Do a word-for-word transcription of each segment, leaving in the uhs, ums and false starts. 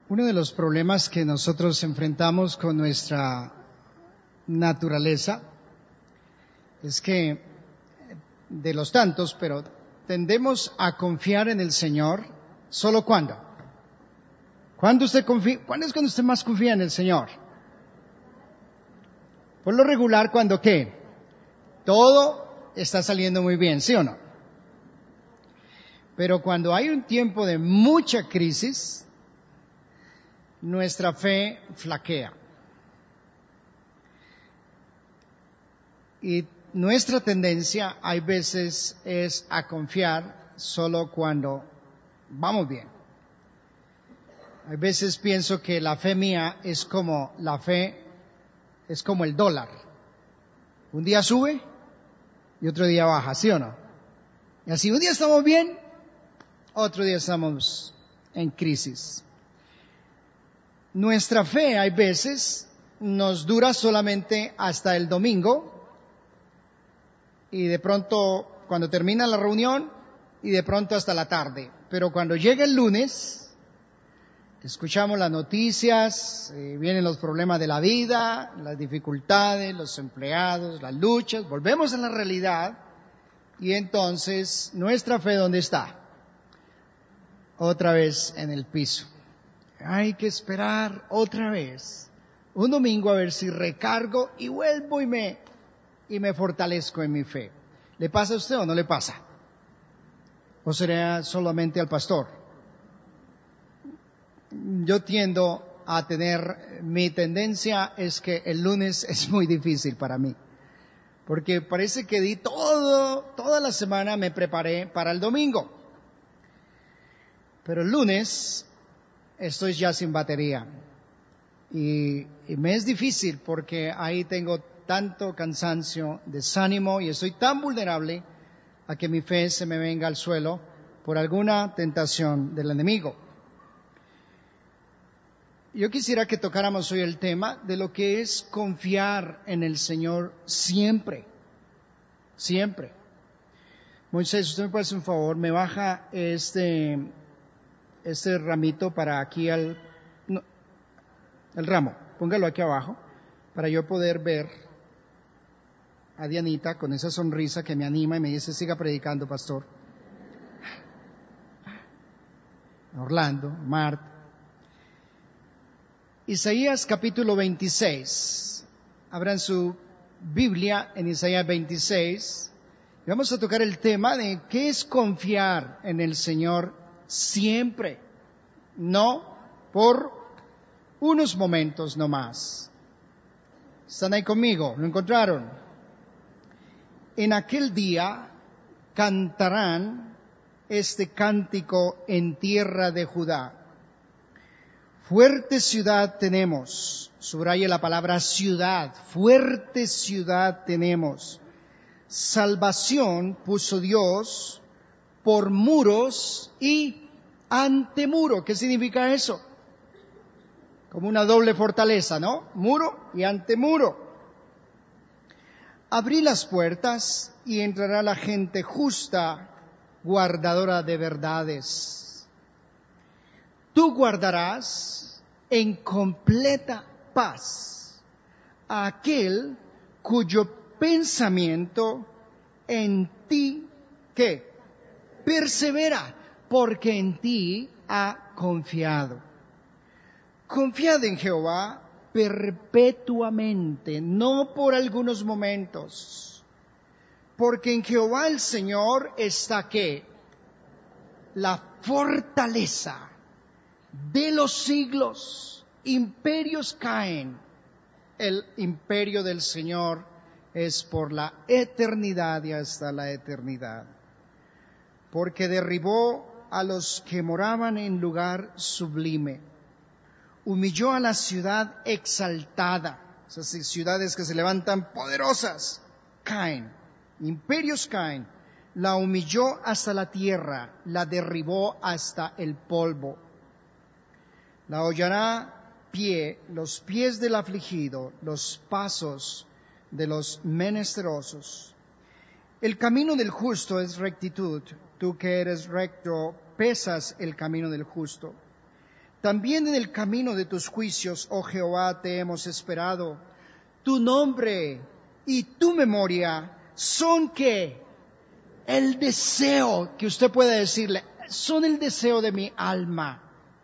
Uno de los problemas que nosotros enfrentamos con nuestra naturaleza es que, de los tantos, pero tendemos a confiar en el Señor solo cuando. ¿Cuándo usted confía? ¿Cuándo es cuando usted más confía en el Señor? Por lo regular, cuando ¿qué? Todo está saliendo muy bien, ¿sí o no? Pero cuando hay un tiempo de mucha crisis, nuestra fe flaquea. Y nuestra tendencia, hay veces, es a confiar solo cuando vamos bien. Hay veces pienso que la fe mía es como la fe, es como el dólar. Un día sube y otro día baja, ¿sí o no? Y así un día estamos bien, otro día estamos en crisis. Nuestra fe, hay veces, nos dura solamente hasta el domingo y de pronto cuando termina la reunión y de pronto hasta la tarde. Pero cuando llega el lunes, escuchamos las noticias, eh, vienen los problemas de la vida, las dificultades, los empleados, las luchas, volvemos a la realidad y entonces nuestra fe, ¿dónde está? Otra vez en el piso. Hay que esperar otra vez un domingo a ver si recargo y vuelvo y me, y me fortalezco en mi fe. ¿Le pasa a usted o no le pasa? ¿O será solamente al pastor? Yo tiendo a tener, mi tendencia es que el lunes es muy difícil para mí. Porque parece que di todo, toda la semana me preparé para el domingo. Pero el lunes estoy ya sin batería. Y, y me es difícil porque ahí tengo tanto cansancio, desánimo y estoy tan vulnerable a que mi fe se me venga al suelo por alguna tentación del enemigo. Yo quisiera que tocáramos hoy el tema de lo que es confiar en el Señor siempre, siempre. Moisés, usted me puede hacer un favor, me baja este, este ramito para aquí al, no, el ramo, póngalo aquí abajo, para yo poder ver a Dianita con esa sonrisa que me anima y me dice, siga predicando, pastor. Orlando, Marta. Isaías capítulo veintiséis. Abran su Biblia en Isaías veintiséis. Y vamos a tocar el tema de qué es confiar en el Señor siempre, no por unos momentos nomás. ¿Están ahí conmigo? ¿Lo encontraron? En aquel día cantarán este cántico en tierra de Judá. Fuerte ciudad tenemos, subraye la palabra ciudad, fuerte ciudad tenemos. Salvación puso Dios por muros y antemuro. ¿Qué significa eso? Como una doble fortaleza, ¿no? Muro y antemuro. Abrí las puertas y entrará la gente justa, guardadora de verdades. Tú guardarás en completa paz a aquel cuyo pensamiento en ti, ¿qué? Persevera, porque en ti ha confiado. Confiad en Jehová perpetuamente, no por algunos momentos, porque en Jehová el Señor está, ¿qué? La fortaleza de los siglos. Imperios caen, el imperio del Señor es por la eternidad y hasta la eternidad. Porque derribó a los que moraban en lugar sublime, humilló a la ciudad exaltada. Esas ciudades que se levantan poderosas caen, imperios caen. La humilló hasta la tierra, la derribó hasta el polvo. La hollará pie, los pies del afligido, los pasos de los menesterosos. El camino del justo es rectitud. Tú que eres recto, pesas el camino del justo. También en el camino de tus juicios, oh Jehová, te hemos esperado. Tu nombre y tu memoria son que el deseo, que usted puede decirle, son el deseo de mi alma.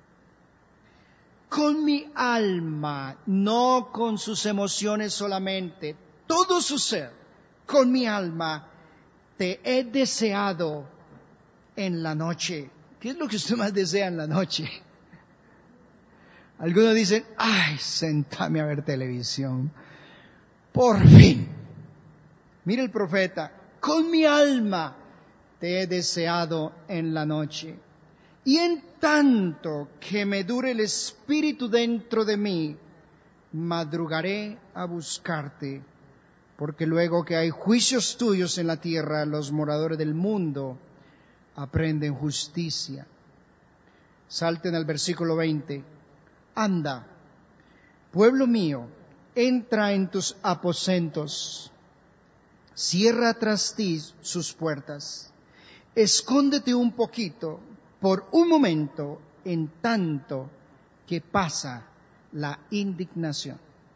Con mi alma, no con sus emociones solamente, todo su ser, con mi alma, te he deseado en la noche. ¿Qué es lo que usted más desea en la noche? Algunos dicen, ay, séntame a ver televisión. Por fin. Mire el profeta, con mi alma te he deseado en la noche. Y en tanto que me dure el espíritu dentro de mí, madrugaré a buscarte, porque luego que hay juicios tuyos en la tierra, los moradores del mundo aprenden justicia. Salten al versículo veinte. Anda, pueblo mío, entra en tus aposentos, cierra tras ti sus puertas, escóndete un poquito, por un momento, en tanto que pasa la indignación.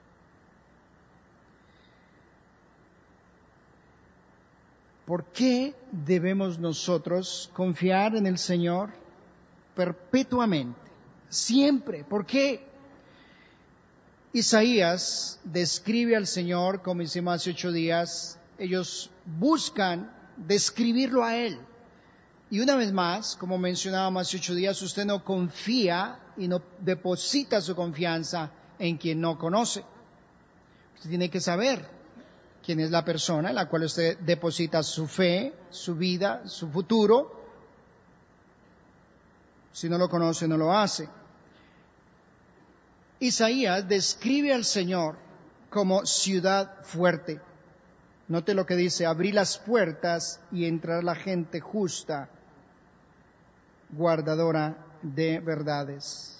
¿Por qué debemos nosotros confiar en el Señor perpetuamente? Siempre. ¿Por qué? Isaías describe al Señor, como hicimos hace ocho días, ellos buscan describirlo a Él. Y una vez más, como mencionábamos hace ocho días, usted no confía y no deposita su confianza en quien no conoce. Usted tiene que saber quién es la persona en la cual usted deposita su fe, su vida, su futuro. Si no lo conoce, no lo hace. Isaías describe al Señor como ciudad fuerte. Note lo que dice, abrí las puertas y entrará la gente justa, guardadora de verdades.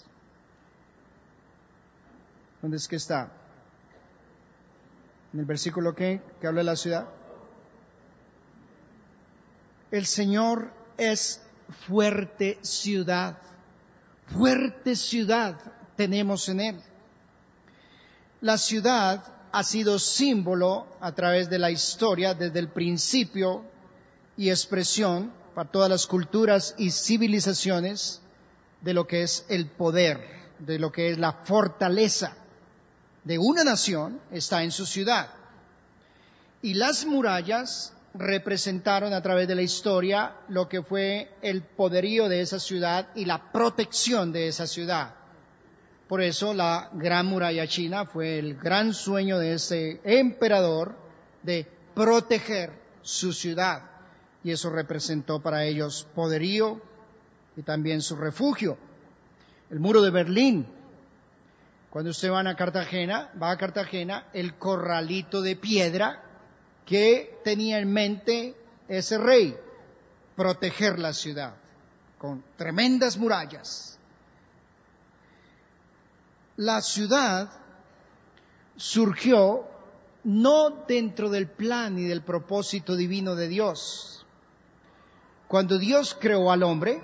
¿Dónde es que está? ¿En el versículo qué? ¿Que habla de la ciudad? El Señor es fuerte ciudad. Fuerte ciudad tenemos en Él. La ciudad ha sido símbolo a través de la historia, desde el principio y expresión para todas las culturas y civilizaciones de lo que es el poder, de lo que es la fortaleza de una nación, está en su ciudad. Y las murallas representaron a través de la historia lo que fue el poderío de esa ciudad y la protección de esa ciudad. Por eso la gran muralla china fue el gran sueño de ese emperador de proteger su ciudad. Y eso representó para ellos poderío y también su refugio. El muro de Berlín. Cuando usted va a Cartagena, va a Cartagena, el corralito de piedra que tenía en mente ese rey, proteger la ciudad con tremendas murallas. La ciudad surgió no dentro del plan y del propósito divino de Dios. Cuando Dios creó al hombre,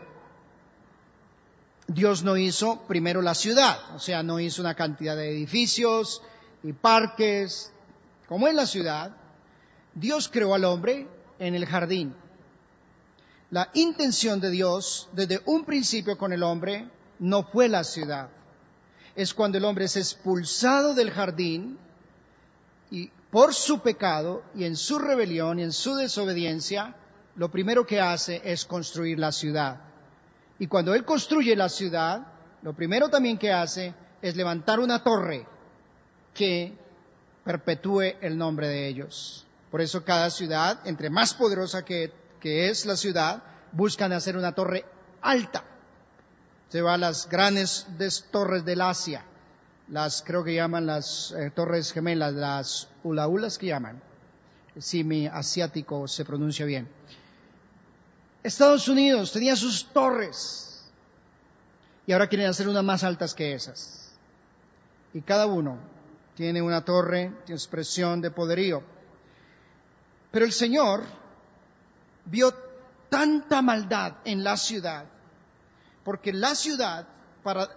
Dios no hizo primero la ciudad, o sea, no hizo una cantidad de edificios y parques, como en la ciudad. Dios creó al hombre en el jardín. La intención de Dios desde un principio con el hombre no fue la ciudad. Es cuando el hombre es expulsado del jardín y por su pecado y en su rebelión y en su desobediencia, lo primero que hace es construir la ciudad. Y cuando él construye la ciudad, lo primero también que hace es levantar una torre que perpetúe el nombre de ellos. Por eso cada ciudad, entre más poderosa que, que es la ciudad, buscan hacer una torre alta. Se va a las grandes des, torres del Asia, las creo que llaman las eh, torres gemelas, las ulahulas que llaman, si mi asiático se pronuncia bien. Estados Unidos tenía sus torres y ahora quieren hacer unas más altas que esas. Y cada uno tiene una torre, tiene expresión de poderío. Pero el Señor vio tanta maldad en la ciudad, porque la ciudad, para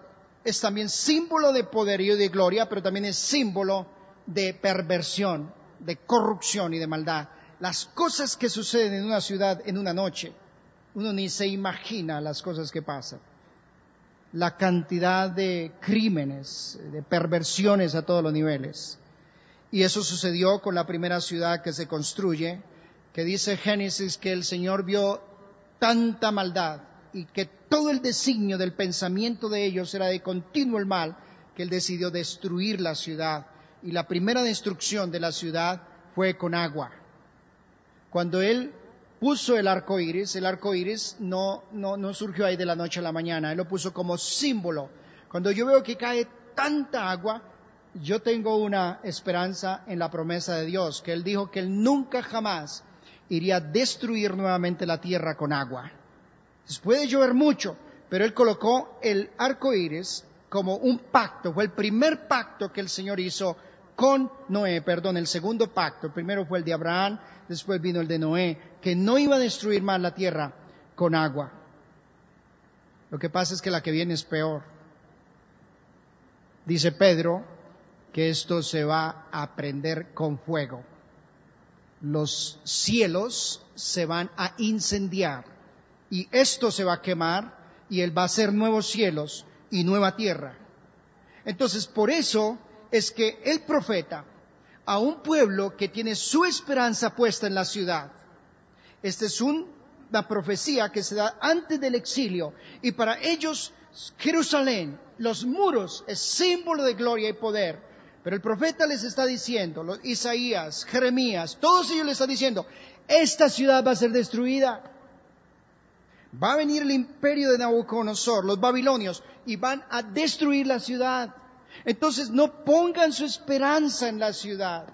es también símbolo de poderío y de gloria, pero también es símbolo de perversión, de corrupción y de maldad. Las cosas que suceden en una ciudad en una noche, uno ni se imagina las cosas que pasan. La cantidad de crímenes, de perversiones a todos los niveles. Y eso sucedió con la primera ciudad que se construye, que dice Génesis que el Señor vio tanta maldad y que todo el designio del pensamiento de ellos era de continuo el mal, que Él decidió destruir la ciudad. Y la primera destrucción de la ciudad fue con agua. Cuando Él puso el arco iris, el arco iris no, no, no surgió ahí de la noche a la mañana, Él lo puso como símbolo. Cuando yo veo que cae tanta agua, yo tengo una esperanza en la promesa de Dios, que Él dijo que Él nunca jamás iría a destruir nuevamente la tierra con agua. Entonces, puede llover mucho, pero Él colocó el arco iris como un pacto. Fue el primer pacto que el Señor hizo con Noé, perdón, el segundo pacto. El primero fue el de Abraham, después vino el de Noé, que no iba a destruir más la tierra con agua. Lo que pasa es que la que viene es peor. Dice Pedro que esto se va a prender con fuego. Los cielos se van a incendiar y esto se va a quemar y Él va a hacer nuevos cielos y nueva tierra. Entonces, por eso es que el profeta, a un pueblo que tiene su esperanza puesta en la ciudad, esta es un, una profecía que se da antes del exilio, y para ellos Jerusalén, los muros, es símbolo de gloria y poder. Pero el profeta les está diciendo, los Isaías, Jeremías, todos ellos les están diciendo, esta ciudad va a ser destruida. Va a venir el imperio de Nabucodonosor, los babilonios, y van a destruir la ciudad. Entonces no pongan su esperanza en la ciudad.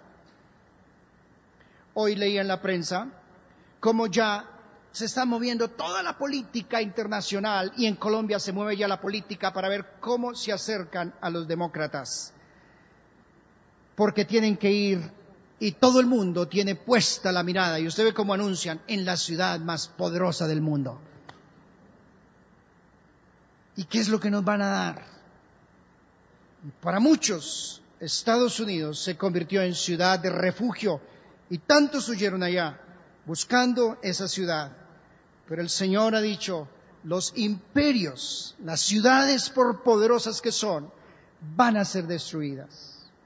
Hoy leía en la prensa cómo ya se está moviendo toda la política internacional, y en Colombia se mueve ya la política para ver cómo se acercan a los demócratas. Porque tienen que ir, y todo el mundo tiene puesta la mirada, y usted ve cómo anuncian, en la ciudad más poderosa del mundo. ¿Y qué es lo que nos van a dar? Para muchos, Estados Unidos se convirtió en ciudad de refugio, y tantos huyeron allá, buscando esa ciudad. Pero el Señor ha dicho, los imperios, las ciudades por poderosas que son, van a ser destruidas.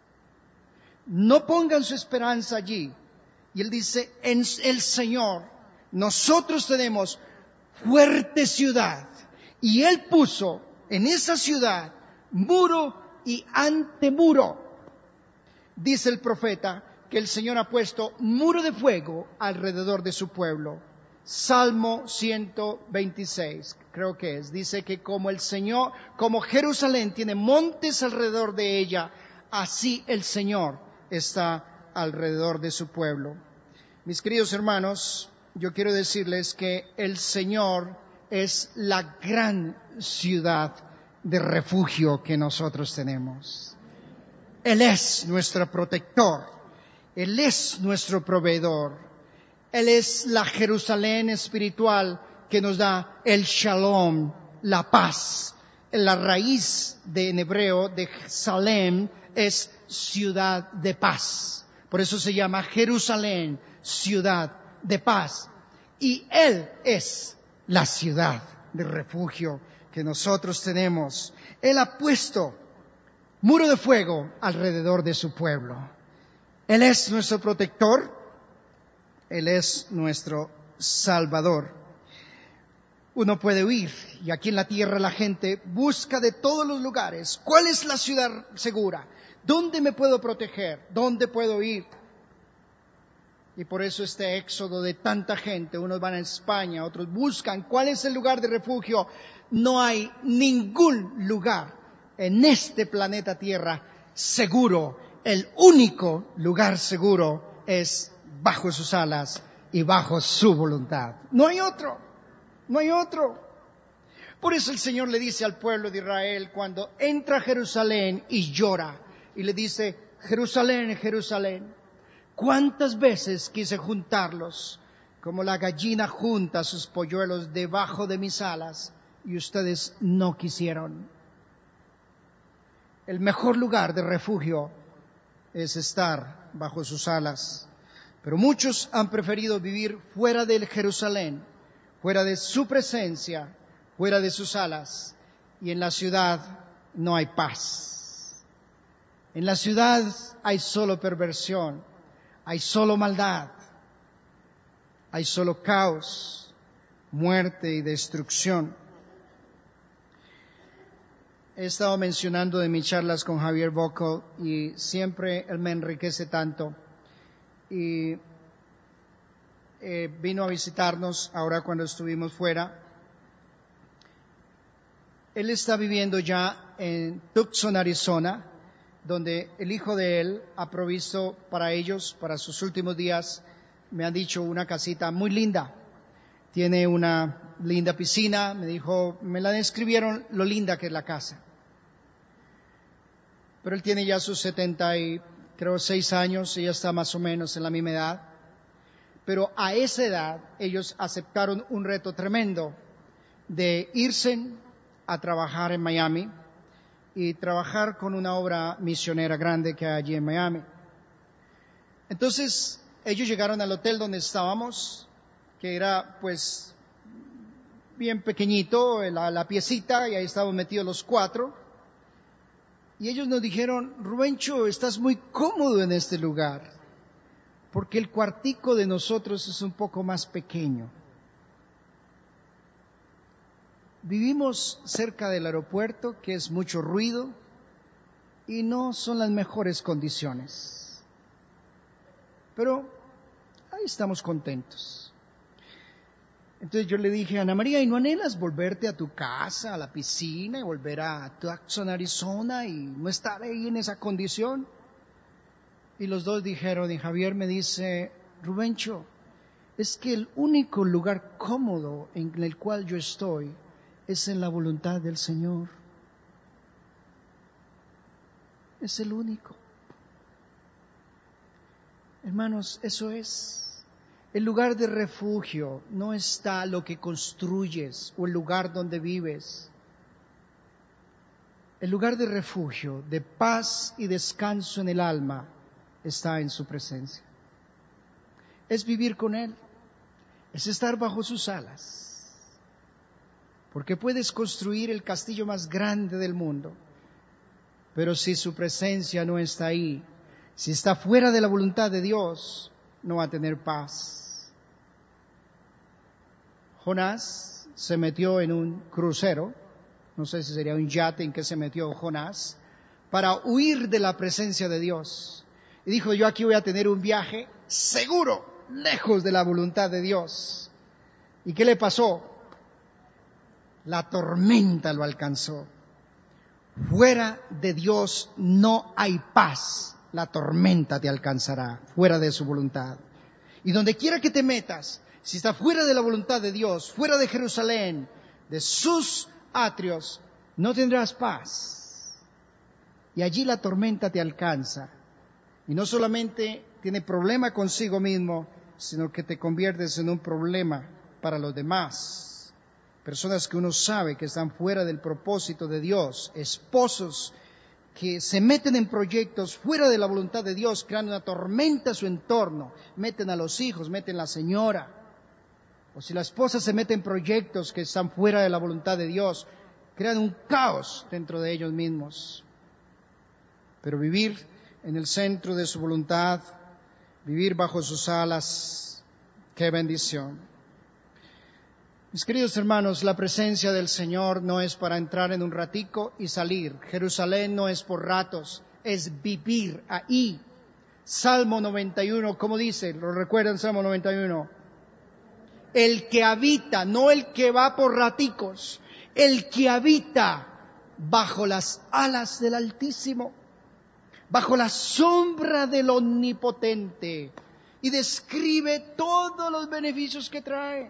No pongan su esperanza allí. Y Él dice, en el Señor, nosotros tenemos fuerte ciudad. Y Él puso en esa ciudad muro y antemuro. Dice el profeta que el Señor ha puesto muro de fuego alrededor de su pueblo. Salmo ciento veintiséis, creo que es. Dice que como el Señor, como Jerusalén tiene montes alrededor de ella, así el Señor está alrededor de su pueblo. Mis queridos hermanos, yo quiero decirles que el Señor es la gran ciudad de refugio que nosotros tenemos. Él es nuestro protector, Él es nuestro proveedor, Él es la Jerusalén espiritual que nos da el shalom, la paz. La raíz de, en hebreo de Salem es ciudad de paz. Por eso se llama Jerusalén, ciudad de paz. Y Él es la ciudad de refugio que nosotros tenemos. Él ha puesto muro de fuego alrededor de su pueblo. Él es nuestro protector. Él es nuestro Salvador. Uno puede huir, y aquí en la tierra la gente busca de todos los lugares. ¿Cuál es la ciudad segura? ¿Dónde me puedo proteger? ¿Dónde puedo ir? Y por eso este éxodo de tanta gente, unos van a España, otros buscan cuál es el lugar de refugio. No hay ningún lugar en este planeta Tierra seguro. El único lugar seguro es bajo sus alas y bajo su voluntad. No hay otro, no hay otro. Por eso el Señor le dice al pueblo de Israel cuando entra a Jerusalén y llora, y le dice, Jerusalén, Jerusalén, ¿cuántas veces quise juntarlos como la gallina junta sus polluelos debajo de mis alas y ustedes no quisieron? el mejor lugar de refugio es estar bajo sus alas. Pero muchos han preferido vivir fuera del Jerusalén, fuera de su presencia, fuera de sus alas. Y en la ciudad no hay paz. En la ciudad hay solo perversión, hay solo maldad, hay solo caos, muerte y destrucción. He estado mencionando de mis charlas con Javier Bocal y siempre él me enriquece tanto. Y eh, vino a visitarnos ahora cuando estuvimos fuera. Él está viviendo ya en Tucson, Arizona, donde el hijo de él ha provisto para ellos, para sus últimos días, me han dicho, una casita muy linda. Tiene una linda piscina, me dijo, me la describieron lo linda que es la casa. Pero él tiene ya sus setenta y creo seis años, ella está más o menos en la misma edad. Pero a esa edad ellos aceptaron un reto tremendo de irse a trabajar en Miami y trabajar con una obra misionera grande que hay allí en Miami. Entonces ellos llegaron al hotel donde estábamos, que era pues bien pequeñito, la, la piecita, y ahí estábamos metidos los cuatro. Y ellos nos dijeron, Rubencho, estás muy cómodo en este lugar, porque el cuartico de nosotros es un poco más pequeño. Vivimos cerca del aeropuerto, que es mucho ruido, y no son las mejores condiciones. Pero ahí estamos contentos. Entonces yo le dije a Ana María, ¿y no anhelas volverte a tu casa, a la piscina, y volver a Tucson, Arizona, y no estar ahí en esa condición? Y los dos dijeron, y Javier me dice, Rubencho, es que el único lugar cómodo en el cual yo estoy es en la voluntad del Señor. Es el único. Hermanos, eso es. El lugar de refugio no está lo que construyes o el lugar donde vives. El lugar de refugio, de paz y descanso en el alma, está en su presencia. Es vivir con Él, es estar bajo sus alas. Porque puedes construir el castillo más grande del mundo, pero si su presencia no está ahí, si está fuera de la voluntad de Dios, no va a tener paz. Jonás se metió en un crucero, no sé si sería un yate en que se metió Jonás, para huir de la presencia de Dios. Y dijo, yo aquí voy a tener un viaje seguro, lejos de la voluntad de Dios. ¿Y qué le pasó? La tormenta lo alcanzó. Fuera de Dios no hay paz. La tormenta te alcanzará, fuera de su voluntad. Y donde quiera que te metas, si está fuera de la voluntad de Dios, fuera de Jerusalén, de sus atrios, no tendrás paz. Y allí la tormenta te alcanza. Y no solamente tiene problema consigo mismo, sino que te conviertes en un problema para los demás. Personas que uno sabe que están fuera del propósito de Dios, esposos que se meten en proyectos fuera de la voluntad de Dios, creando una tormenta a su entorno, meten a los hijos, meten a la señora. O si la esposa se mete en proyectos que están fuera de la voluntad de Dios, crean un caos dentro de ellos mismos. Pero vivir en el centro de su voluntad, vivir bajo sus alas, qué bendición. Mis queridos hermanos, la presencia del Señor no es para entrar en un ratico y salir. Jerusalén no es por ratos, es vivir ahí. Salmo noventa y uno, ¿cómo dice? ¿Lo recuerdan? Salmo noventa y uno. El que habita, no el que va por raticos, el que habita bajo las alas del Altísimo, bajo la sombra del Omnipotente, y describe todos los beneficios que trae.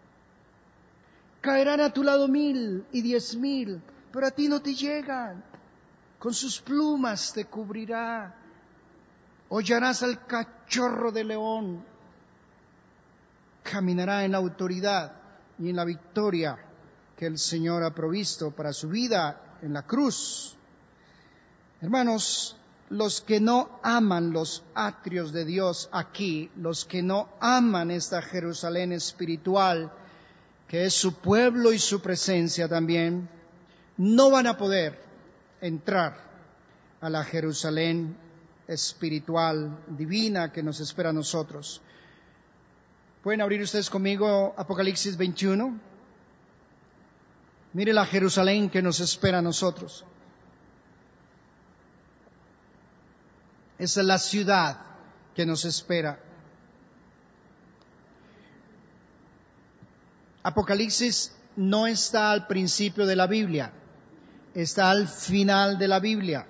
Caerán a tu lado mil y diez mil, pero a ti no te llegan. Con sus plumas te cubrirá. Hollarás al cachorro de león. Caminará en la autoridad y en la victoria que el Señor ha provisto para su vida en la cruz. Hermanos, los que no aman los atrios de Dios aquí, los que no aman esta Jerusalén espiritual, que es su pueblo y su presencia también, no van a poder entrar a la Jerusalén espiritual, divina, que nos espera a nosotros. ¿Pueden abrir ustedes conmigo Apocalipsis veintiuno? Mire la Jerusalén que nos espera a nosotros. Esa es la ciudad que nos espera. Apocalipsis no está al principio de la Biblia, está al final de la Biblia.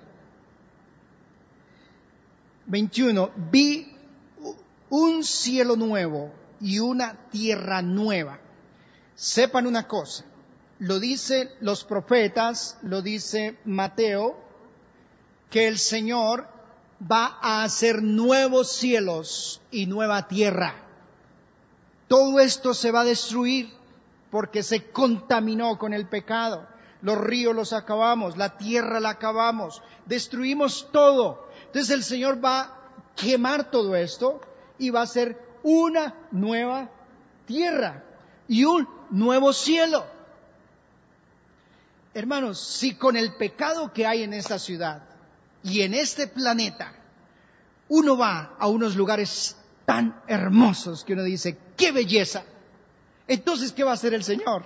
veintiuno. Vi un cielo nuevo y una tierra nueva. Sepan una cosa, lo dicen los profetas, lo dice Mateo, que el Señor va a hacer nuevos cielos y nueva tierra. Todo esto se va a destruir porque se contaminó con el pecado. Los ríos los acabamos, la tierra la acabamos, destruimos todo. Entonces el Señor va a quemar todo esto y va a hacer una nueva tierra y un nuevo cielo. Hermanos, si con el pecado que hay en esta ciudad y en este planeta, uno va a unos lugares tan hermosos que uno dice, ¡qué belleza! Entonces, ¿qué va a hacer el Señor?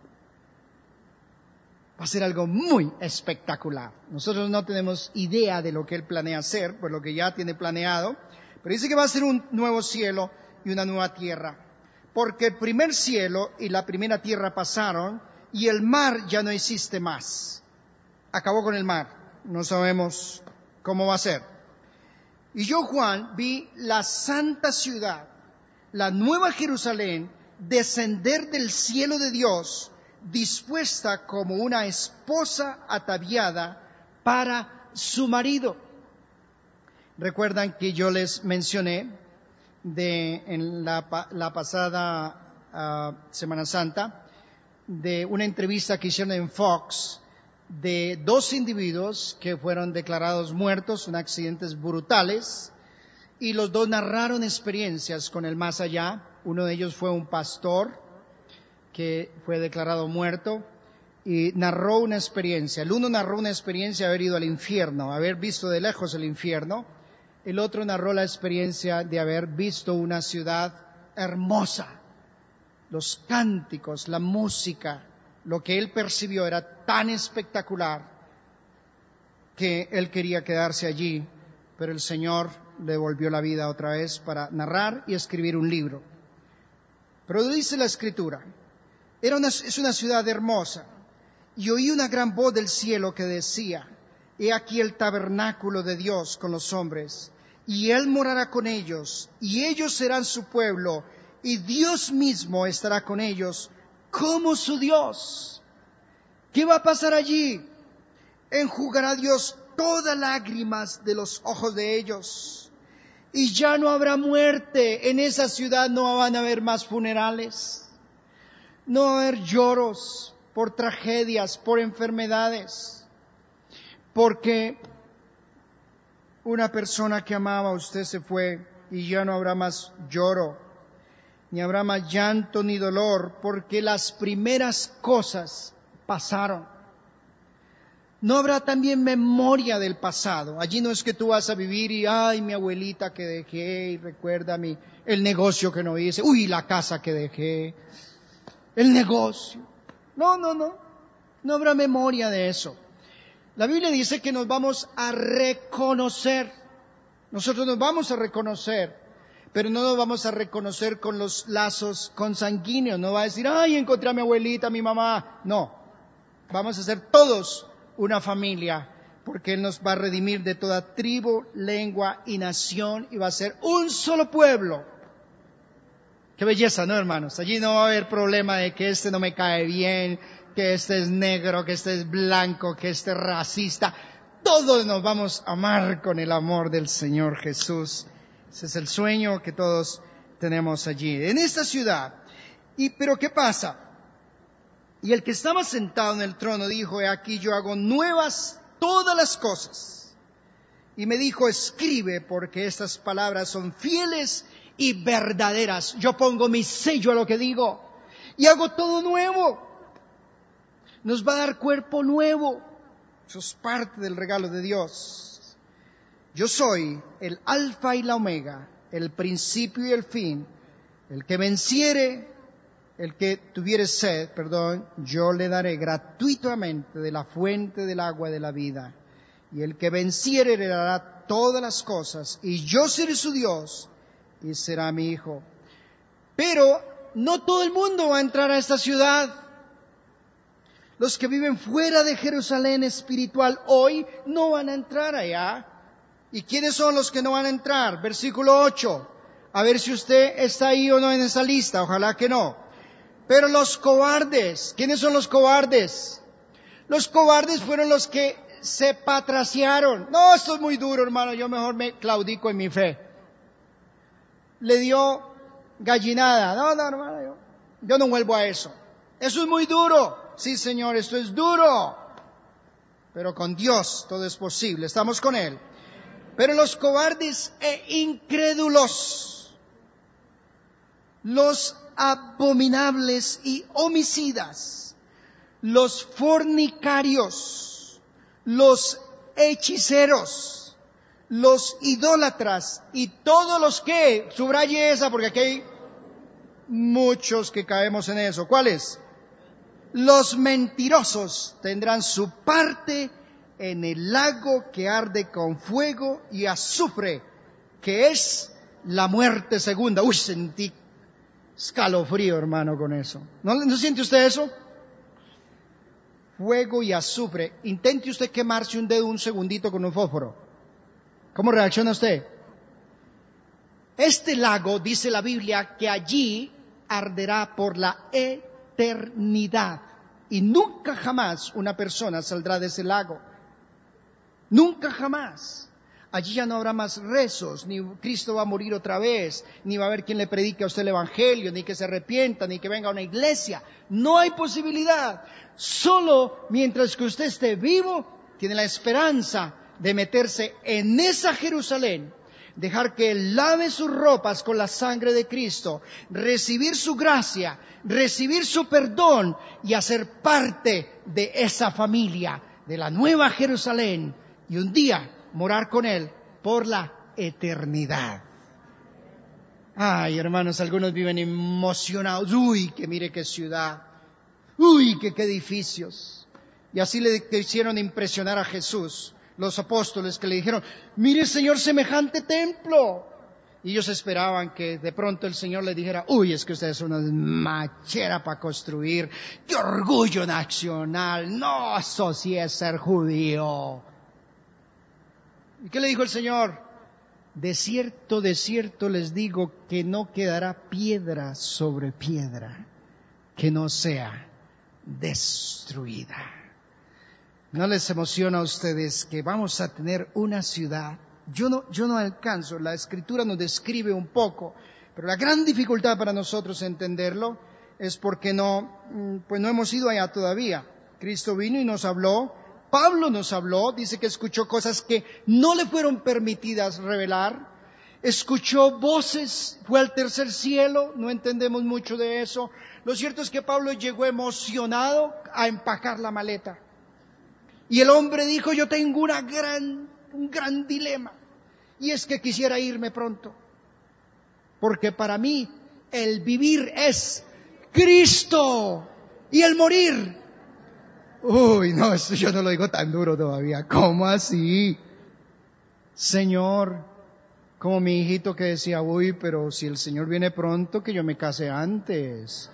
Va a ser algo muy espectacular. Nosotros no tenemos idea de lo que Él planea hacer, por lo que ya tiene planeado, pero dice que va a ser un nuevo cielo y una nueva tierra. Porque el primer cielo y la primera tierra pasaron y el mar ya no existe más. Acabó con el mar. No sabemos cómo va a ser. Y yo, Juan, vi la santa ciudad, la nueva Jerusalén, descender del cielo de Dios, dispuesta como una esposa ataviada para su marido. Recuerdan que yo les mencioné de en la, la pasada uh, Semana Santa de una entrevista que hicieron en Fox de dos individuos que fueron declarados muertos en accidentes brutales, y los dos narraron experiencias con el más allá. Uno de ellos fue un pastor que fue declarado muerto y narró una experiencia. El uno narró una experiencia de haber ido al infierno, haber visto de lejos el infierno. El otro narró la experiencia de haber visto una ciudad hermosa. Los cánticos, la música, lo que él percibió era tan espectacular que él quería quedarse allí, pero el Señor le devolvió la vida otra vez para narrar y escribir un libro. Pero dice la Escritura, era una, es una ciudad hermosa, y oí una gran voz del cielo que decía, he aquí el tabernáculo de Dios con los hombres, y Él morará con ellos, y ellos serán su pueblo, y Dios mismo estará con ellos como su Dios. ¿Qué va a pasar allí? Enjugará Dios todas lágrimas de los ojos de ellos, y ya no habrá muerte. En esa ciudad no van a haber más funerales, no va a haber lloros por tragedias, por enfermedades, porque una persona que amaba a usted se fue y ya no habrá más lloro, ni habrá más llanto ni dolor, porque las primeras cosas pasaron. No habrá también memoria del pasado. Allí no es que tú vas a vivir y, ay, mi abuelita que dejé, y recuerda mi, el negocio que no hice, uy, la casa que dejé, el negocio. No, no, no, no habrá memoria de eso. La Biblia dice que nos vamos a reconocer. Nosotros nos vamos a reconocer, pero no nos vamos a reconocer con los lazos consanguíneos. No va a decir, ay, encontré a mi abuelita, a mi mamá. No, vamos a ser todos una familia, porque Él nos va a redimir de toda tribu, lengua y nación, y va a ser un solo pueblo. Qué belleza, ¿no, hermanos? Allí no va a haber problema de que este no me cae bien, que este es negro, que este es blanco, que este es racista. Todos nos vamos a amar con el amor del Señor Jesús. Ese es el sueño que todos tenemos allí, en esta ciudad. Y, pero ¿qué pasa? Y el que estaba sentado en el trono dijo, he aquí yo hago nuevas todas las cosas. y me dijo, escribe, porque estas palabras son fieles y verdaderas. Yo pongo mi sello a lo que digo y hago todo nuevo. Nos va a dar cuerpo nuevo. Eso es parte del regalo de Dios. Yo soy el alfa y la omega, el principio y el fin. El que venciere, el que tuviere sed, perdón, yo le daré gratuitamente de la fuente del agua de la vida. Y el que venciere heredará todas las cosas, y yo seré su Dios, y será mi hijo. Pero no todo el mundo va a entrar a esta ciudad. Los que viven fuera de Jerusalén espiritual hoy no van a entrar allá. ¿Y quiénes son los que no van a entrar? Versículo ocho. A ver si usted está ahí o no en esa lista. Ojalá que no. Pero los cobardes. ¿Quiénes son los cobardes? Los cobardes fueron los que se patraciaron. No, esto es muy duro, hermano. Yo mejor me claudico en mi fe. Le dio gallinada. No, no, hermano. Yo, yo no vuelvo a eso. Eso es muy duro. Sí, Señor, esto es duro, pero con Dios todo es posible, estamos con Él. Pero los cobardes e incrédulos, los abominables y homicidas, los fornicarios, los hechiceros, los idólatras y todos los que, subraye esa porque aquí hay muchos que caemos en eso. ¿Cuáles? Los mentirosos tendrán su parte en el lago que arde con fuego y azufre, que es la muerte segunda. Uy, sentí escalofrío, hermano, con eso. ¿No, ¿No siente usted eso? Fuego y azufre. Intente usted quemarse un dedo un segundito con un fósforo. ¿Cómo reacciona usted? Este lago, dice la Biblia, que allí arderá por la eternidad. eternidad. Y nunca jamás una persona saldrá de ese lago. Nunca jamás. Allí ya no habrá más rezos, ni Cristo va a morir otra vez, ni va a haber quien le predique a usted el evangelio, ni que se arrepienta, ni que venga a una iglesia. No hay posibilidad. Solo mientras que usted esté vivo, tiene la esperanza de meterse en esa Jerusalén, dejar que Él lave sus ropas con la sangre de Cristo, recibir su gracia, recibir su perdón y hacer parte de esa familia, de la nueva Jerusalén, y un día morar con Él por la eternidad. Ay, hermanos, algunos viven emocionados. Uy, que mire qué ciudad. Uy, que qué edificios. Y así le quisieron impresionar a Jesús los apóstoles, que le dijeron, mire, Señor, semejante templo. Y ellos esperaban que de pronto el Señor les dijera, uy, es que ustedes son una machera para construir. ¡Qué orgullo nacional! No, eso sí es ser judío. ¿Y qué le dijo el Señor? De cierto, de cierto les digo que no quedará piedra sobre piedra que no sea destruida. ¿No les emociona a ustedes que vamos a tener una ciudad? Yo no, yo no alcanzo, la Escritura nos describe un poco, pero la gran dificultad para nosotros entenderlo es porque no, pues no hemos ido allá todavía. Cristo vino y nos habló, Pablo nos habló, dice que escuchó cosas que no le fueron permitidas revelar, escuchó voces, fue al tercer cielo, no entendemos mucho de eso. Lo cierto es que Pablo llegó emocionado a empacar la maleta. Y el hombre dijo, yo tengo una gran, un gran dilema, y es que quisiera irme pronto, porque para mí el vivir es Cristo y el morir. Uy, no, eso yo no lo digo tan duro todavía. ¿Cómo así? Señor, como mi hijito que decía, uy, pero si el Señor viene pronto, que yo me case antes.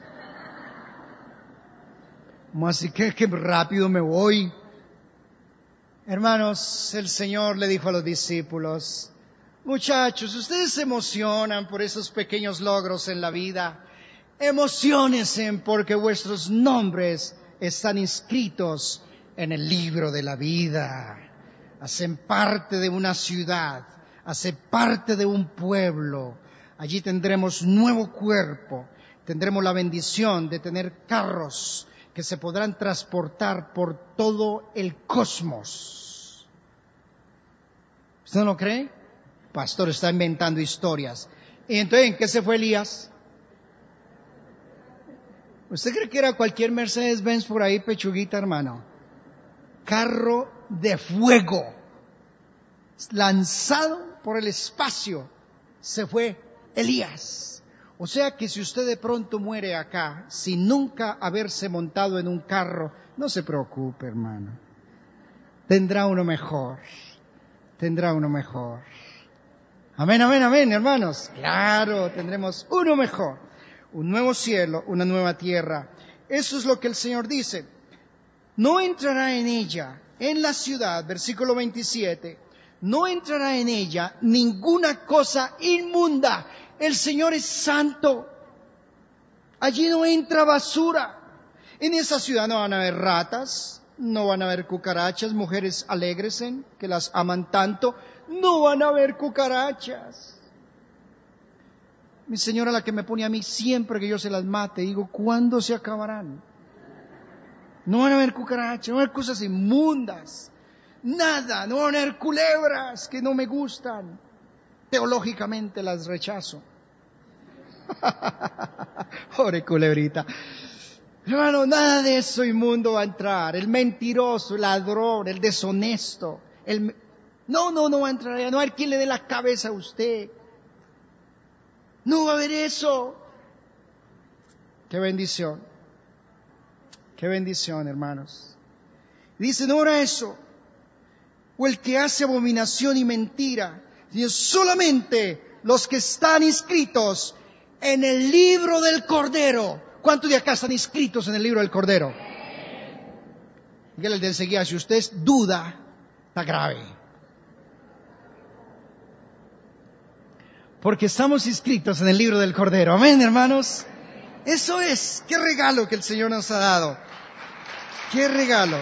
¿Cómo así que, que rápido me voy? Hermanos, el Señor le dijo a los discípulos, muchachos, ustedes se emocionan por esos pequeños logros en la vida. Emociónense porque vuestros nombres están inscritos en el libro de la vida. Hacen parte de una ciudad, hacen parte de un pueblo. Allí tendremos nuevo cuerpo, tendremos la bendición de tener carros que se podrán transportar por todo el cosmos. ¿Usted no lo cree? Pastor está inventando historias. ¿Y entonces en qué se fue Elías? ¿Usted cree que era cualquier Mercedes-Benz por ahí, pechuguita, hermano? Carro de fuego, lanzado por el espacio, se fue Elías. O sea que si usted de pronto muere acá, sin nunca haberse montado en un carro, no se preocupe, hermano. Tendrá uno mejor. Tendrá uno mejor. Amén, amén, amén, hermanos. Claro, tendremos uno mejor. Un nuevo cielo, una nueva tierra. Eso es lo que el Señor dice. No entrará en ella, en la ciudad, versículo veintisiete, no entrará en ella ninguna cosa inmunda. El Señor es santo. Allí no entra basura. En esa ciudad no van a haber ratas, no van a haber cucarachas. Mujeres, alégresen, que las aman tanto. No van a haber cucarachas. Mi señora, la que me pone a mí siempre que yo se las mate, digo, ¿cuándo se acabarán? No van a haber cucarachas, no van a haber cosas inmundas. Nada, no van a haber culebras que no me gustan. Teológicamente las rechazo. Pobre culebrita. Hermano, nada de eso inmundo va a entrar. El mentiroso, el ladrón, el deshonesto. El... No, no, no va a entrar allá. No hay quien le dé la cabeza a usted. No va a haber eso. Qué bendición. Qué bendición, hermanos. Dice, no era eso. O el que hace abominación y mentira. Sino solamente los que están inscritos en el libro del Cordero. ¿Cuántos de acá están inscritos en el libro del Cordero? Dígale al de enseguida, si usted duda, está grave. Porque estamos inscritos en el libro del Cordero. Amén, hermanos. Eso es. Qué regalo que el Señor nos ha dado. Qué regalo.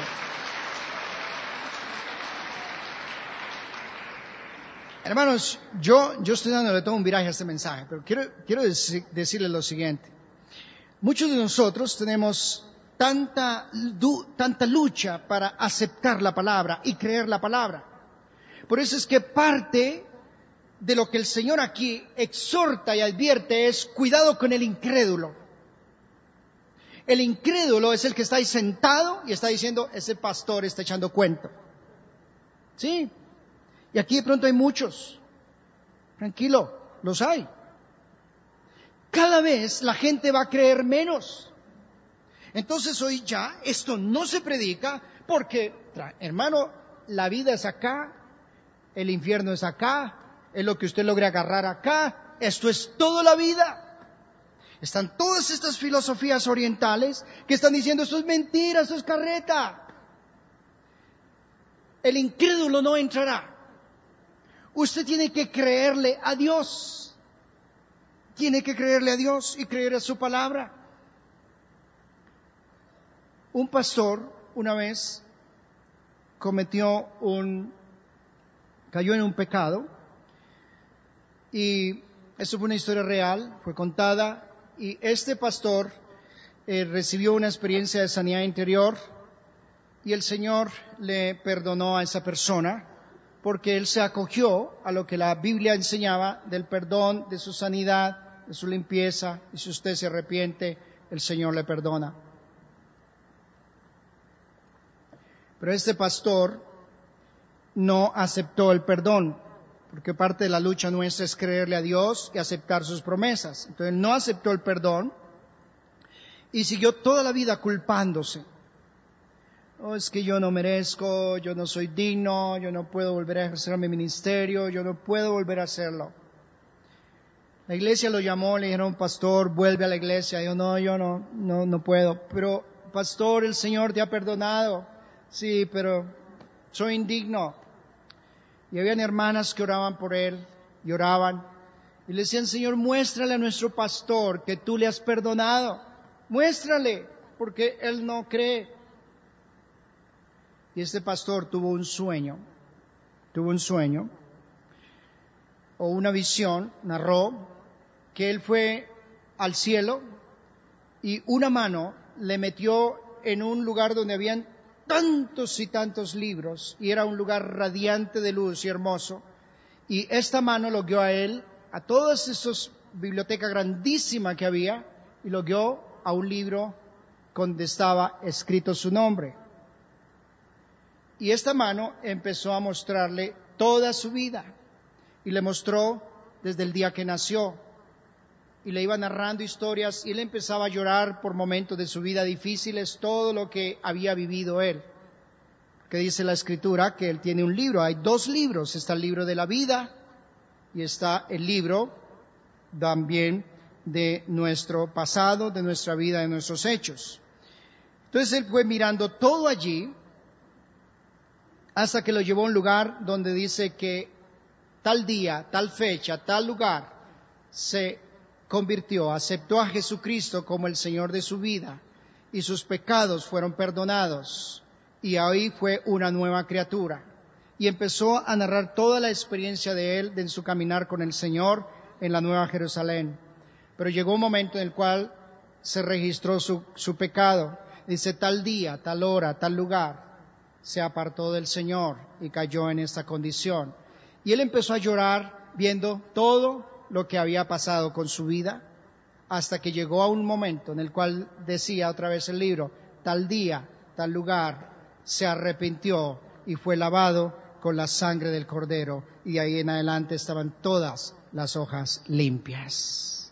Hermanos, yo, yo estoy dándole todo un viraje a este mensaje, pero quiero, quiero dec- decirles lo siguiente. Muchos de nosotros tenemos tanta, du, tanta lucha para aceptar la palabra y creer la palabra. Por eso es que parte de lo que el Señor aquí exhorta y advierte es cuidado con el incrédulo. El incrédulo es el que está ahí sentado y está diciendo, ese pastor está echando cuento. ¿Sí? Y aquí de pronto hay muchos. Tranquilo, los hay. Cada vez la gente va a creer menos. Entonces hoy ya esto no se predica porque, hermano, la vida es acá, el infierno es acá, es lo que usted logre agarrar acá, esto es toda la vida. Están todas estas filosofías orientales que están diciendo esto es mentira, esto es carreta. El incrédulo no entrará. Usted tiene que creerle a Dios. Tiene que creerle a Dios y creer a su palabra. Un pastor una vez cometió un, cayó en un pecado y eso fue una historia real, fue contada y este pastor eh, recibió una experiencia de sanidad interior y el Señor le perdonó a esa persona porque él se acogió a lo que la Biblia enseñaba del perdón, de su sanidad, de su limpieza, y si usted se arrepiente, el Señor le perdona. Pero este pastor no aceptó el perdón, porque parte de la lucha nuestra es creerle a Dios y aceptar sus promesas. Entonces él no aceptó el perdón y siguió toda la vida culpándose. Oh, es que yo no merezco, yo no soy digno, yo no puedo volver a ejercer mi ministerio, yo no puedo volver a hacerlo. La iglesia lo llamó, le dijeron, pastor, vuelve a la iglesia. Yo no, yo no, no, no puedo. Pero, pastor, el Señor te ha perdonado. Sí, pero soy indigno. Y habían hermanas que oraban por él, y oraban. Y le decían, Señor, muéstrale a nuestro pastor que tú le has perdonado. Muéstrale, porque él no cree. Y este pastor tuvo un sueño, tuvo un sueño, o una visión, narró, que él fue al cielo y una mano le metió en un lugar donde habían tantos y tantos libros, y era un lugar radiante de luz y hermoso, Y esta mano lo guió a él, a todas esas bibliotecas grandísimas que había, y lo guió a un libro donde estaba escrito su nombre. Y esta mano empezó a mostrarle toda su vida, y le mostró desde el día que nació, y le iba narrando historias, y él empezaba a llorar por momentos de su vida difíciles, todo lo que había vivido él. Que dice la Escritura que él tiene un libro, hay dos libros, está el libro de la vida, y está el libro también de nuestro pasado, de nuestra vida, de nuestros hechos. Entonces él fue mirando todo allí, hasta que lo llevó a un lugar donde dice que tal día, tal fecha, tal lugar, se convirtió, aceptó a Jesucristo como el Señor de su vida, y sus pecados fueron perdonados, y ahí fue una nueva criatura. Y empezó a narrar toda la experiencia de él, de su caminar con el Señor en la Nueva Jerusalén. Pero llegó un momento en el cual se registró su, su pecado. Dice, tal día, tal hora, tal lugar, se apartó del Señor y cayó en esta condición. Y él empezó a llorar viendo todo lo que había pasado con su vida, hasta que llegó a un momento en el cual decía otra vez el libro, tal día, tal lugar, se arrepintió y fue lavado con la sangre del Cordero, y ahí en adelante estaban todas las hojas limpias.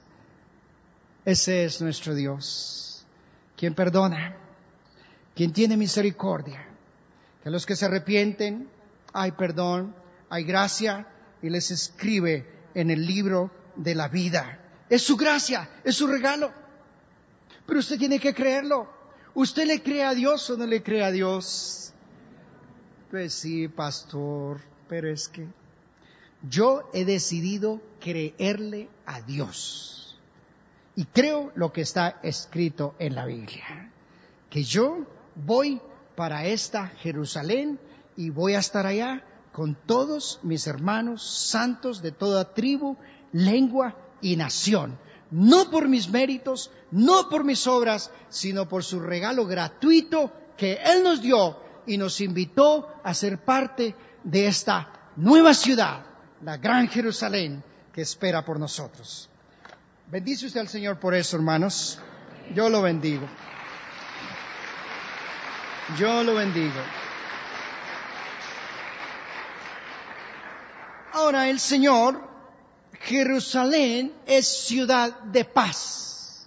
Ese es nuestro Dios, quien perdona, quien tiene misericordia, que a los que se arrepienten hay perdón, hay gracia, y les escribe en el libro de la vida. Es su gracia, es su regalo, pero usted tiene que creerlo. ¿Usted le cree a Dios o no le cree a Dios? Pues sí, pastor, pero es que yo he decidido creerle a Dios. Y creo lo que está escrito en la Biblia, que yo voy para esta Jerusalén y voy a estar allá con todos mis hermanos santos de toda tribu, lengua y nación. No por mis méritos, no por mis obras, sino por su regalo gratuito que Él nos dio y nos invitó a ser parte de esta nueva ciudad, la Gran Jerusalén, que espera por nosotros. Bendice usted al Señor por eso, hermanos. Yo lo bendigo. Yo lo bendigo. Ahora el Señor, Jerusalén es ciudad de paz.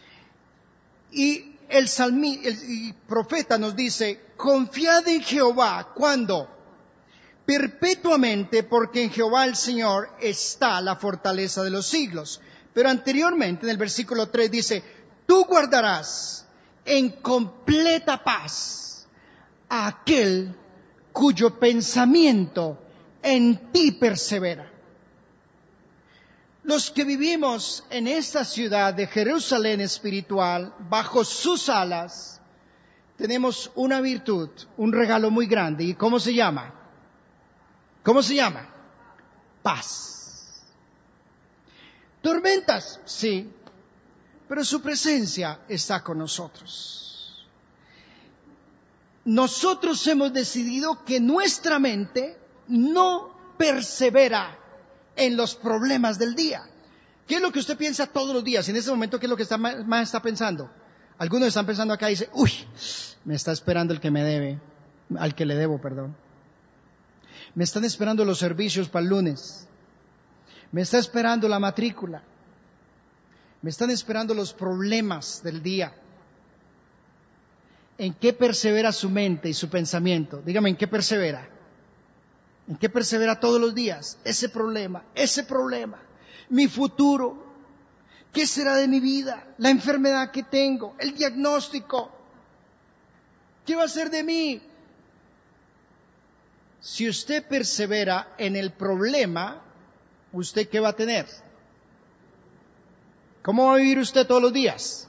Y el, salmi, el, el profeta nos dice, confiad en Jehová. ¿Cuándo? Perpetuamente, porque en Jehová el Señor está la fortaleza de los siglos. Pero anteriormente, en el versículo tres dice, tú guardarás en completa paz a aquel cuyo pensamiento en ti persevera. Los que vivimos en esta ciudad de Jerusalén espiritual, bajo sus alas, tenemos una virtud, un regalo muy grande. ¿Y cómo se llama? ¿Cómo se llama? Paz. Tormentas, sí, pero su presencia está con nosotros. Nosotros hemos decidido que nuestra mente no persevera en los problemas del día. ¿Qué es lo que usted piensa todos los días? En ese momento, ¿qué es lo que está, más está pensando? Algunos están pensando acá y dicen, uy, me está esperando el que me debe, al que le debo, perdón. Me están esperando los servicios para el lunes. Me está esperando la matrícula. Me están esperando los problemas del día. ¿En qué persevera su mente y su pensamiento? Dígame, ¿en qué persevera? ¿En qué persevera todos los días? Ese problema, ese problema, mi futuro, ¿qué será de mi vida? La enfermedad que tengo, el diagnóstico, ¿qué va a ser de mí? Si usted persevera en el problema, ¿usted qué va a tener? ¿Cómo va a vivir usted todos los días?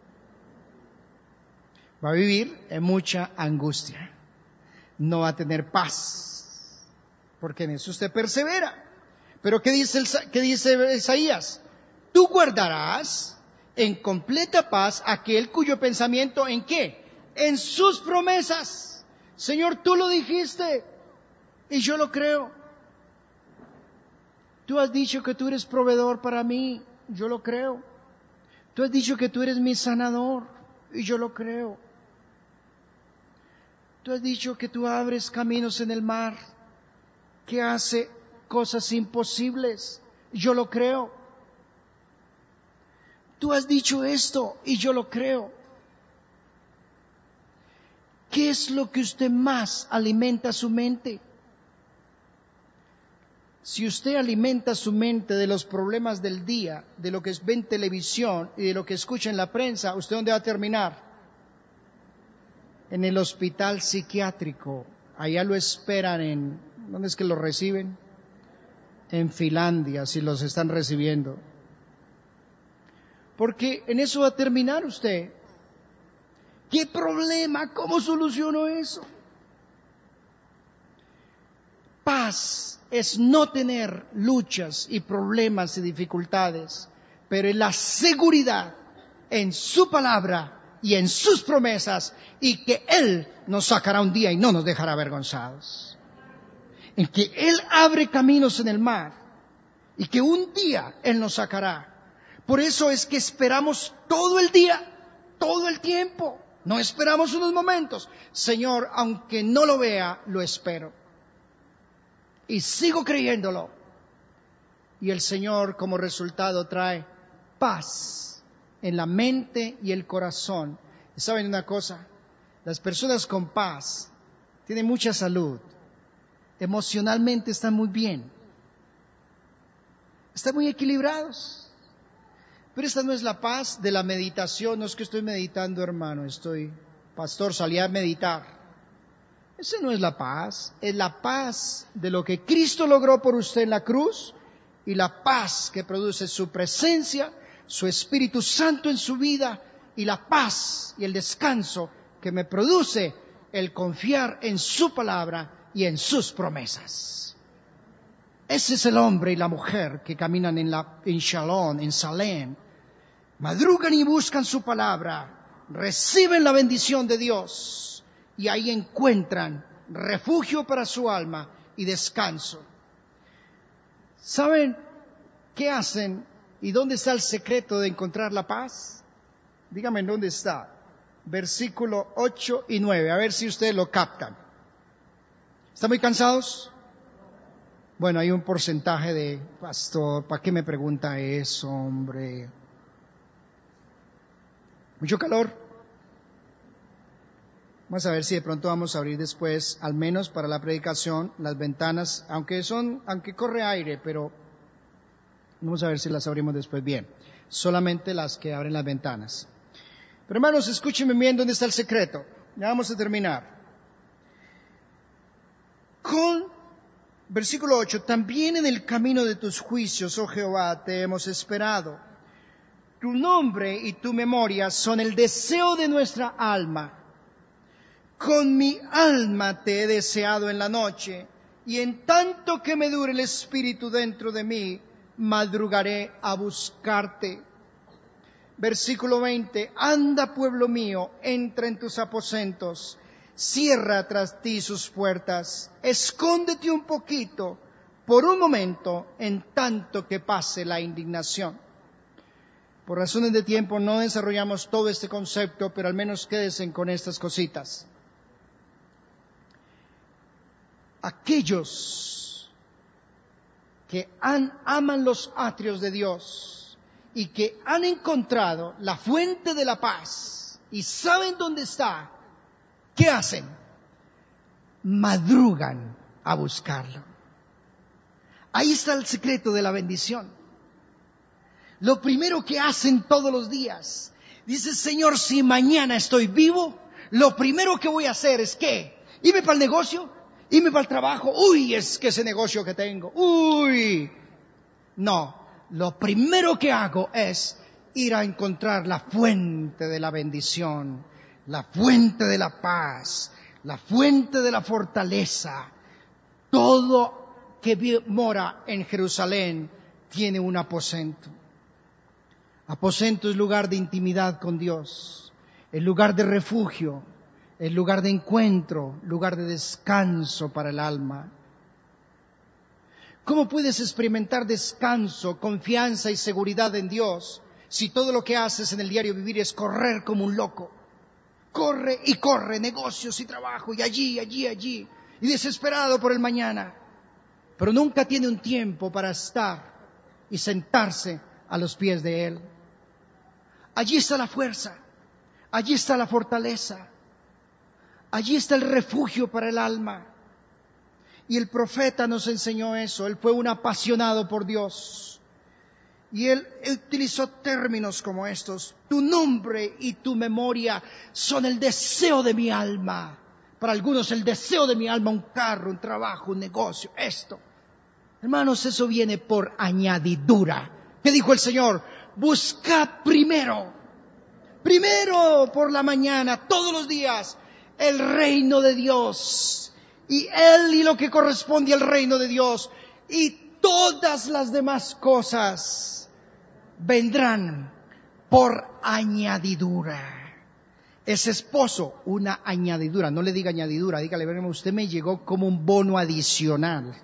Va a vivir en mucha angustia, no va a tener paz. Porque en eso usted persevera. Pero ¿qué dice, el, qué dice Isaías? Tú guardarás en completa paz aquel cuyo pensamiento, ¿en qué? En sus promesas. Señor, tú lo dijiste y yo lo creo. Tú has dicho que tú eres proveedor para mí, yo lo creo. Tú has dicho que tú eres mi sanador, y yo lo creo. Tú has dicho que tú abres caminos en el mar, que hace cosas imposibles, yo lo creo. Tú has dicho esto, y yo lo creo. ¿Qué es lo que usted más alimenta su mente? Si usted alimenta su mente de los problemas del día, de lo que ve en televisión y de lo que escucha en la prensa, ¿usted dónde va a terminar? En el hospital psiquiátrico. Allá lo esperan en... ¿Dónde es que lo reciben? En Finlandia, si los están recibiendo. Porque en eso va a terminar usted. ¿Qué problema? ¿Cómo soluciono eso? Paz es no tener luchas y problemas y dificultades, pero es la seguridad en su palabra y en sus promesas, y que Él nos sacará un día y no nos dejará avergonzados. En que Él abre caminos en el mar y que un día Él nos sacará. Por eso es que esperamos todo el día, todo el tiempo. No esperamos unos momentos. Señor, aunque no lo vea, lo espero. Y sigo creyéndolo. Y el Señor como resultado trae paz en la mente y el corazón. ¿Y saben una cosa? Las personas con paz tienen mucha salud. Emocionalmente están muy bien. Están muy equilibrados. Pero esta no es la paz de la meditación. No es que estoy meditando, hermano. Estoy, pastor, salí a meditar. Esa no es la paz, es la paz de lo que Cristo logró por usted en la cruz y la paz que produce su presencia, su Espíritu Santo en su vida y la paz y el descanso que me produce el confiar en su palabra y en sus promesas. Ese es el hombre y la mujer que caminan en, la, en Shalom, en Salem, madrugan y buscan su palabra, reciben la bendición de Dios. Y ahí encuentran refugio para su alma y descanso. ¿Saben qué hacen y dónde está el secreto de encontrar la paz? Díganme en dónde está. Versículo ocho y nueve. A ver si ustedes lo captan. ¿Están muy cansados? Bueno, hay un porcentaje de... Pastor, ¿para qué me pregunta eso, hombre? ¿Mucho calor? Vamos a ver si de pronto vamos a abrir después, al menos para la predicación, las ventanas, aunque son, aunque corre aire, pero vamos a ver si las abrimos después bien. Solamente las que abren las ventanas. Pero hermanos, escúchenme bien dónde está el secreto. Ya vamos a terminar. Con versículo ocho, también en el camino de tus juicios, oh Jehová, te hemos esperado. Tu nombre y tu memoria son el deseo de nuestra alma. Con mi alma te he deseado en la noche, y en tanto que me dure el espíritu dentro de mí, madrugaré a buscarte. Versículo veinte, anda pueblo mío, entra en tus aposentos, cierra tras ti sus puertas, escóndete un poquito, por un momento, en tanto que pase la indignación. Por razones de tiempo no desarrollamos todo este concepto, pero al menos quédense con estas cositas. Aquellos que han, aman los atrios de Dios y que han encontrado la fuente de la paz y saben dónde está, ¿qué hacen? Madrugan a buscarlo. Ahí está el secreto de la bendición. Lo primero que hacen todos los días, dice, Señor, si mañana estoy vivo, lo primero que voy a hacer es ¿qué? Irme para el negocio. Irme para el trabajo, uy, es que ese negocio que tengo, uy. No, lo primero que hago es ir a encontrar la fuente de la bendición, la fuente de la paz, la fuente de la fortaleza. Todo que mora en Jerusalén tiene un aposento. Aposento es lugar de intimidad con Dios, el lugar de refugio, el lugar de encuentro, lugar de descanso para el alma. ¿Cómo puedes experimentar descanso, confianza y seguridad en Dios si todo lo que haces en el diario vivir es correr como un loco? Corre y corre, negocios y trabajo, y allí, allí, allí, y desesperado por el mañana. Pero nunca tiene un tiempo para estar y sentarse a los pies de Él. Allí está la fuerza, allí está la fortaleza, allí está el refugio para el alma. Y el profeta nos enseñó eso. Él fue un apasionado por Dios. Y él, él utilizó términos como estos: tu nombre y tu memoria son el deseo de mi alma. Para algunos el deseo de mi alma, un carro, un trabajo, un negocio, esto. Hermanos, eso viene por añadidura. ¿Qué dijo el Señor? Busca primero, primero por la mañana, todos los días, el reino de Dios. Y Él y lo que corresponde al reino de Dios. Y todas las demás cosas vendrán por añadidura. Ese esposo, una añadidura. No le diga añadidura, dígale: usted me llegó como un bono adicional.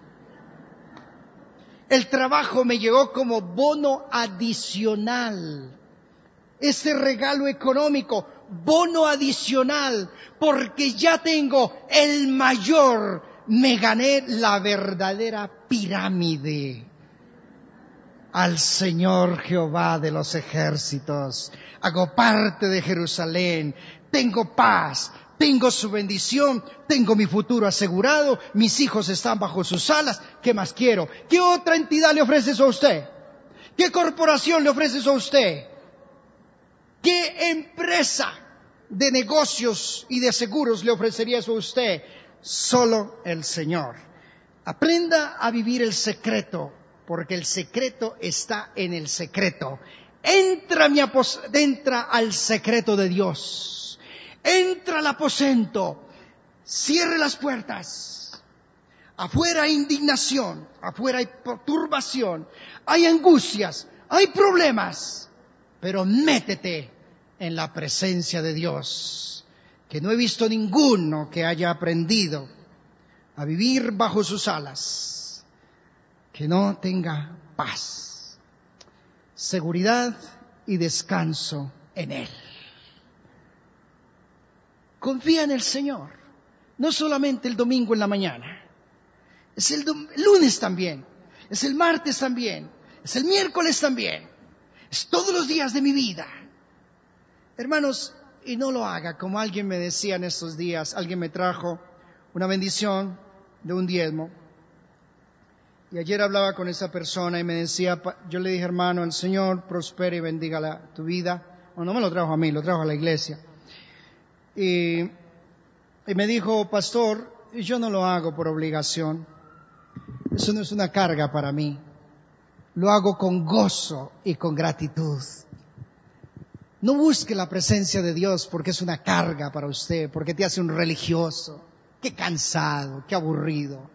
El trabajo me llegó como bono adicional. Este regalo económico, bono adicional, porque ya tengo el mayor, me gané la verdadera pirámide. Al Señor Jehová de los ejércitos, hago parte de Jerusalén, tengo paz, tengo su bendición, tengo mi futuro asegurado, mis hijos están bajo sus alas. ¿Qué más quiero? ¿Qué otra entidad le ofrece eso a usted? ¿Qué corporación le ofrece eso a usted? ¿Qué empresa de negocios y de seguros le ofrecería eso a usted? Solo el Señor. Aprenda a vivir el secreto, porque el secreto está en el secreto. Entra, a mi apos- entra al secreto de Dios. Entra al aposento. Cierre las puertas. Afuera hay indignación, afuera hay perturbación, hay angustias, hay problemas. Pero métete en la presencia de Dios, que no he visto ninguno que haya aprendido a vivir bajo sus alas, que no tenga paz, seguridad y descanso en Él. Confía en el Señor, no solamente el domingo en la mañana, es el dom- lunes también, es el martes también, es el miércoles también. Es todos los días de mi vida. Hermanos, y no lo haga como alguien me decía en estos días. Alguien me trajo una bendición de un diezmo. Y ayer hablaba con esa persona y me decía, yo le dije: hermano, el Señor prospere y bendiga la, tu vida. O no me lo trajo a mí, lo trajo a la iglesia. Y, y me dijo: pastor, yo no lo hago por obligación. Eso no es una carga para mí. Lo hago con gozo y con gratitud. No busque la presencia de Dios porque es una carga para usted, porque te hace un religioso. Qué cansado, qué aburrido.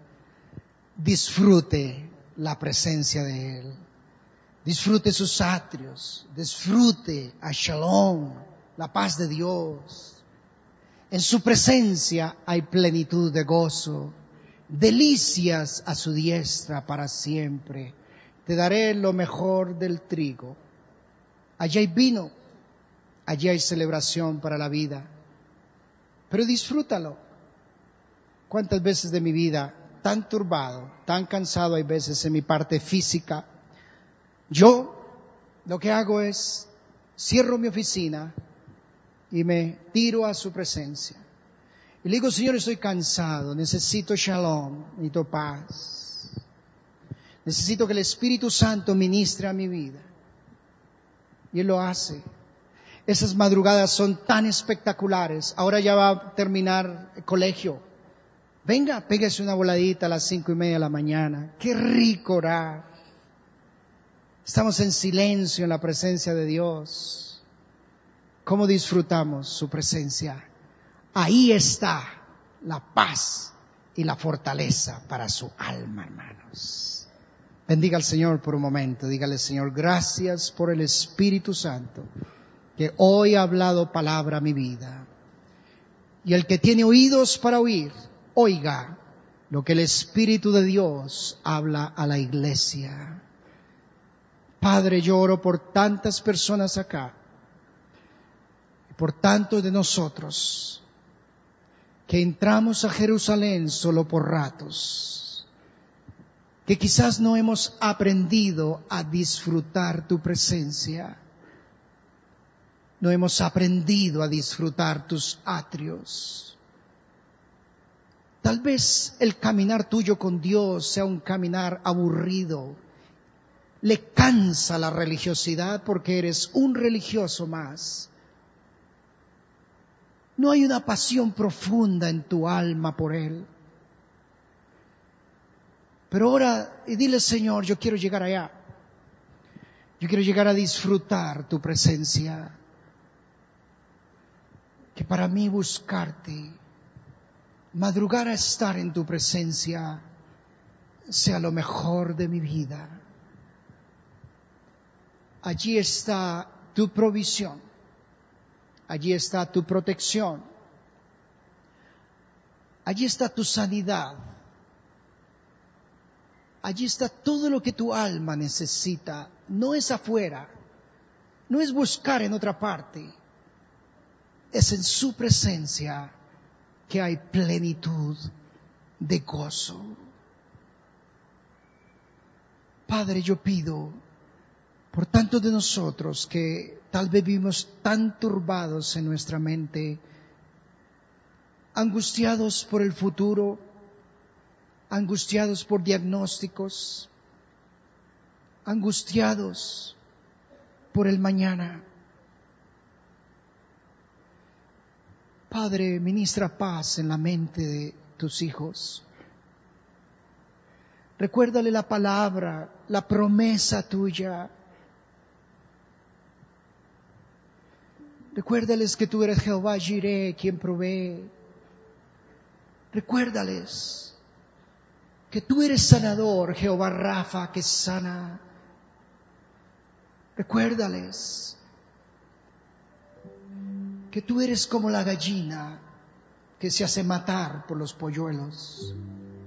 Disfrute la presencia de Él. Disfrute sus atrios. Disfrute a Shalom, la paz de Dios. En su presencia hay plenitud de gozo. Delicias a su diestra para siempre. Te daré lo mejor del trigo. Allí hay vino, allí hay celebración para la vida. Pero disfrútalo. ¿Cuántas veces de mi vida, tan turbado, tan cansado hay veces en mi parte física? Yo lo que hago es, cierro mi oficina y me tiro a su presencia. Y le digo: Señor, estoy cansado, necesito shalom, necesito paz. Necesito que el Espíritu Santo ministre a mi vida. Y Él lo hace. Esas madrugadas son tan espectaculares. Ahora ya va a terminar el colegio. Venga, pégase una voladita a las cinco y media de la mañana. Qué rico orar. Estamos en silencio en la presencia de Dios. ¿Cómo disfrutamos su presencia? Ahí está la paz y la fortaleza para su alma, hermanos. Bendiga al Señor por un momento. Dígale: Señor, gracias por el Espíritu Santo que hoy ha hablado palabra a mi vida. Y el que tiene oídos para oír, oiga lo que el Espíritu de Dios habla a la iglesia. Padre, yo oro por tantas personas acá, por tantos de nosotros, que entramos a Jerusalén solo por ratos, que quizás no hemos aprendido a disfrutar tu presencia, no hemos aprendido a disfrutar tus atrios. Tal vez el caminar tuyo con Dios sea un caminar aburrido, le cansa la religiosidad porque eres un religioso más. No hay una pasión profunda en tu alma por Él. Pero ora y dile, Señor, yo quiero llegar allá. Yo quiero llegar a disfrutar tu presencia. Que para mí buscarte, madrugar a estar en tu presencia, sea lo mejor de mi vida. Allí está tu provisión. Allí está tu protección. Allí está tu sanidad. Allí está todo lo que tu alma necesita. No es afuera. No es buscar en otra parte. Es en su presencia que hay plenitud de gozo. Padre, yo pido por tantos de nosotros que tal vez vivimos tan turbados en nuestra mente, angustiados por el futuro, angustiados por diagnósticos, angustiados por el mañana. Padre, ministra paz en la mente de tus hijos. Recuérdale la palabra, la promesa tuya. Recuérdales que tú eres Jehová Jireh, quien provee. Recuérdales que tú eres sanador, Jehová Rafa, que sana. Recuérdales que tú eres como la gallina que se hace matar por los polluelos.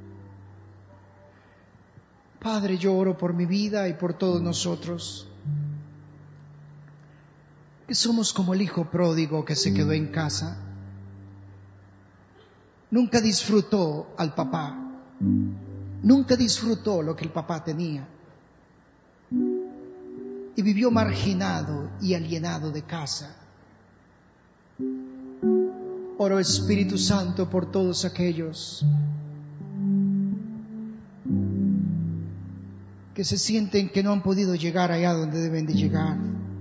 Padre, yo oro por mi vida y por todos nosotros, que somos como el hijo pródigo que se quedó en casa. Nunca disfrutó al papá, nunca disfrutó lo que el papá tenía, y vivió marginado y alienado de casa. Oro, Espíritu Santo, por todos aquellos que se sienten que no han podido llegar allá donde deben de llegar.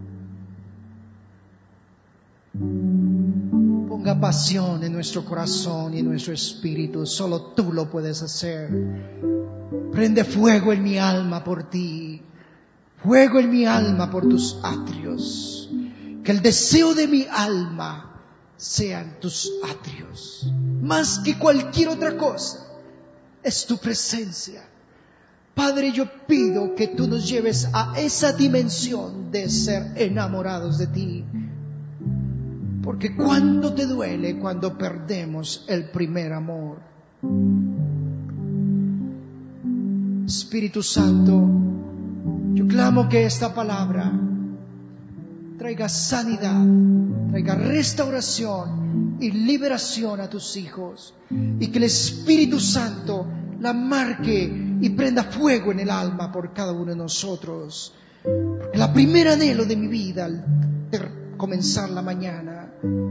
Ponga pasión en nuestro corazón y en nuestro espíritu. Solo tú lo puedes hacer. Prende fuego en mi alma por ti. Fuego en mi alma por tus atrios. Que el deseo de mi alma sean tus atrios. Más que cualquier otra cosa, es tu presencia. Padre, yo pido que tú nos lleves a esa dimensión de ser enamorados de ti. Porque cuánto te duele cuando perdemos el primer amor. Espíritu Santo, yo clamo que esta palabra traiga sanidad, traiga restauración y liberación a tus hijos. Y que el Espíritu Santo la marque y prenda fuego en el alma por cada uno de nosotros. Porque el primer anhelo de mi vida al comenzar la mañana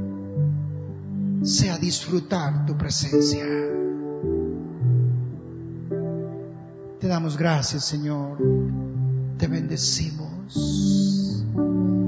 sea disfrutar tu presencia. Te damos gracias, Señor. Te bendecimos.